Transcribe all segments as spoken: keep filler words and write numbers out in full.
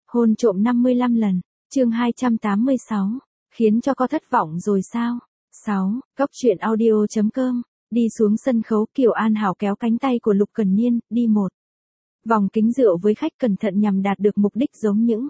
Hôn trộm năm mươi lăm lần, chương hai trăm tám mươi sáu, khiến cho co thất vọng rồi sao? sáu, Cốc truyện audio.com, đi xuống sân khấu Kiều An Hảo kéo cánh tay của Lục Cần Niên, đi một vòng kính rượu với khách cẩn thận nhằm đạt được mục đích giống những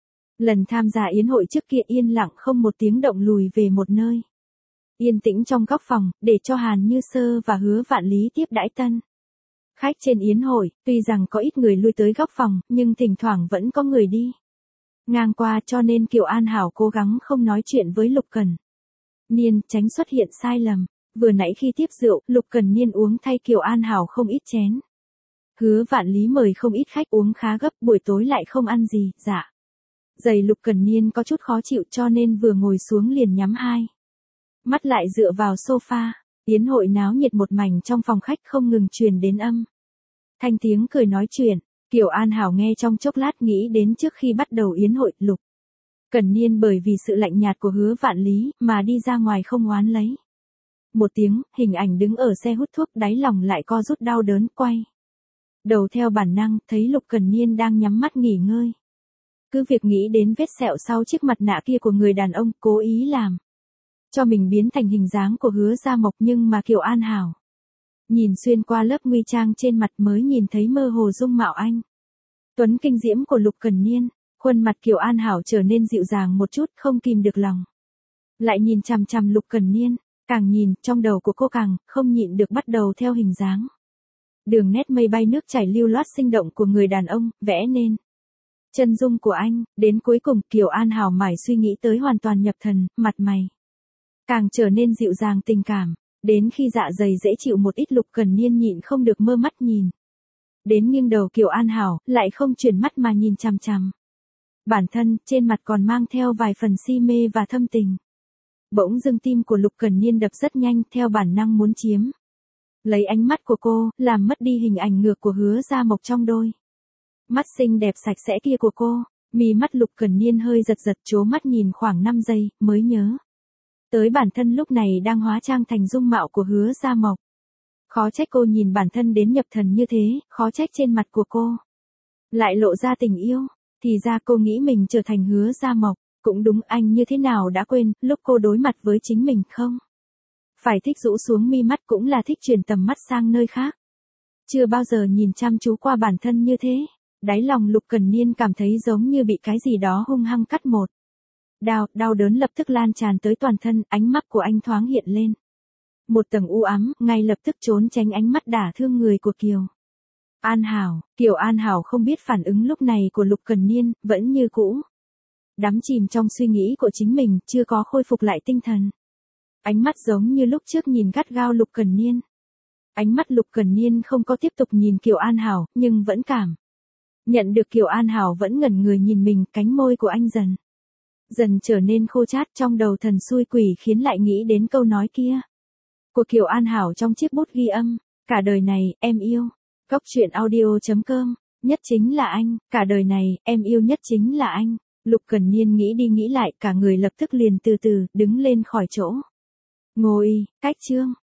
lần tham gia yến hội trước kia, yên lặng không một tiếng động lùi về một nơi. Yên tĩnh trong góc phòng, để cho Hàn Như Sơ và Hứa Vạn Lý tiếp đãi tân khách trên yến hội. Tuy rằng có ít người lui tới góc phòng, nhưng thỉnh thoảng vẫn có người đi ngang qua, cho nên Kiều An Hảo cố gắng không nói chuyện với Lục Cần Niên, tránh xuất hiện sai lầm. Vừa nãy khi tiếp rượu, Lục Cần Niên uống thay Kiều An Hảo không ít chén. Hứa Vạn Lý mời không ít khách uống khá gấp, buổi tối lại không ăn gì, dạ. Dày Lục Cần Niên có chút khó chịu, cho nên vừa ngồi xuống liền nhắm hai mắt lại dựa vào sofa. Yến hội náo nhiệt một mảnh, trong phòng khách không ngừng truyền đến âm thanh tiếng cười nói chuyện. Kiều An Hảo nghe trong chốc lát, nghĩ đến trước khi bắt đầu yến hội, Lục Cần Niên bởi vì sự lạnh nhạt của Hứa Vạn Lý mà đi ra ngoài không oán lấy một tiếng, hình ảnh đứng ở xe hút thuốc, đáy lòng lại co rút đau đớn, quay đầu theo bản năng, thấy Lục Cần Niên đang nhắm mắt nghỉ ngơi. Cứ việc nghĩ đến vết sẹo sau chiếc mặt nạ kia của người đàn ông, cố ý làm cho mình biến thành hình dáng của Hứa Gia Mộc, nhưng mà Kiều An Hảo nhìn xuyên qua lớp nguy trang trên mặt mới nhìn thấy mơ hồ dung mạo anh tuấn kinh diễm của Lục Cần Niên. Khuôn mặt Kiều An Hảo trở nên dịu dàng một chút, không kìm được lòng lại nhìn chằm chằm Lục Cần Niên. Càng nhìn, trong đầu của cô càng không nhịn được bắt đầu theo hình dáng, đường nét mây bay nước chảy lưu loát sinh động của người đàn ông, vẽ nên chân dung của anh. Đến cuối cùng, Kiều An Hảo mải suy nghĩ tới hoàn toàn nhập thần, mặt mày càng trở nên dịu dàng tình cảm. Đến khi dạ dày dễ chịu một ít, Lục Cần Niên nhịn không được mơ mắt nhìn đến nghiêng đầu Kiều An Hảo, lại không chuyển mắt mà nhìn chằm chằm bản thân, trên mặt còn mang theo vài phần si mê và thâm tình. Bỗng dưng tim của Lục Cần Niên đập rất nhanh, theo bản năng muốn chiếm lấy ánh mắt của cô, làm mất đi hình ảnh ngược của Hứa Gia Mộc trong đôi mắt xinh đẹp sạch sẽ kia của cô. Mí mắt Lục Cần Niên hơi giật giật, trố mắt nhìn khoảng năm giây, mới nhớ tới bản thân lúc này đang hóa trang thành dung mạo của Hứa Gia Mộc. Khó trách cô nhìn bản thân đến nhập thần như thế, khó trách trên mặt của cô lại lộ ra tình yêu. Thì ra cô nghĩ mình trở thành Hứa Gia Mộc. Cũng đúng, anh như thế nào đã quên, lúc cô đối mặt với chính mình không phải thích rũ xuống mi mắt, cũng là thích chuyển tầm mắt sang nơi khác. Chưa bao giờ nhìn chăm chú qua bản thân như thế. Đáy lòng Lục Cần Niên cảm thấy giống như bị cái gì đó hung hăng cắt một đao, đau đớn lập tức lan tràn tới toàn thân. Ánh mắt của anh thoáng hiện lên một tầng u ám, ngay lập tức trốn tránh ánh mắt đả thương người của Kiều An Hảo. Kiều An Hảo không biết phản ứng lúc này của Lục Cần Niên, vẫn như cũ đắm chìm trong suy nghĩ của chính mình, chưa có khôi phục lại tinh thần. Ánh mắt giống như lúc trước nhìn gắt gao Lục Cần Niên. Ánh mắt Lục Cần Niên không có tiếp tục nhìn Kiều An Hảo, nhưng vẫn cảm nhận được Kiều An Hảo vẫn ngẩn người nhìn mình. Cánh môi của anh dần dần trở nên khô chát, trong đầu thần xui quỷ khiến lại nghĩ đến câu nói kia của Kiều An Hảo trong chiếc bút ghi âm. Cả đời này, em yêu. Cốc truyện audio.com, nhất chính là anh. Cả đời này, em yêu nhất chính là anh. Lục Cần Niên nghĩ đi nghĩ lại, cả người lập tức liền từ từ đứng lên khỏi chỗ ngồi. Cách chương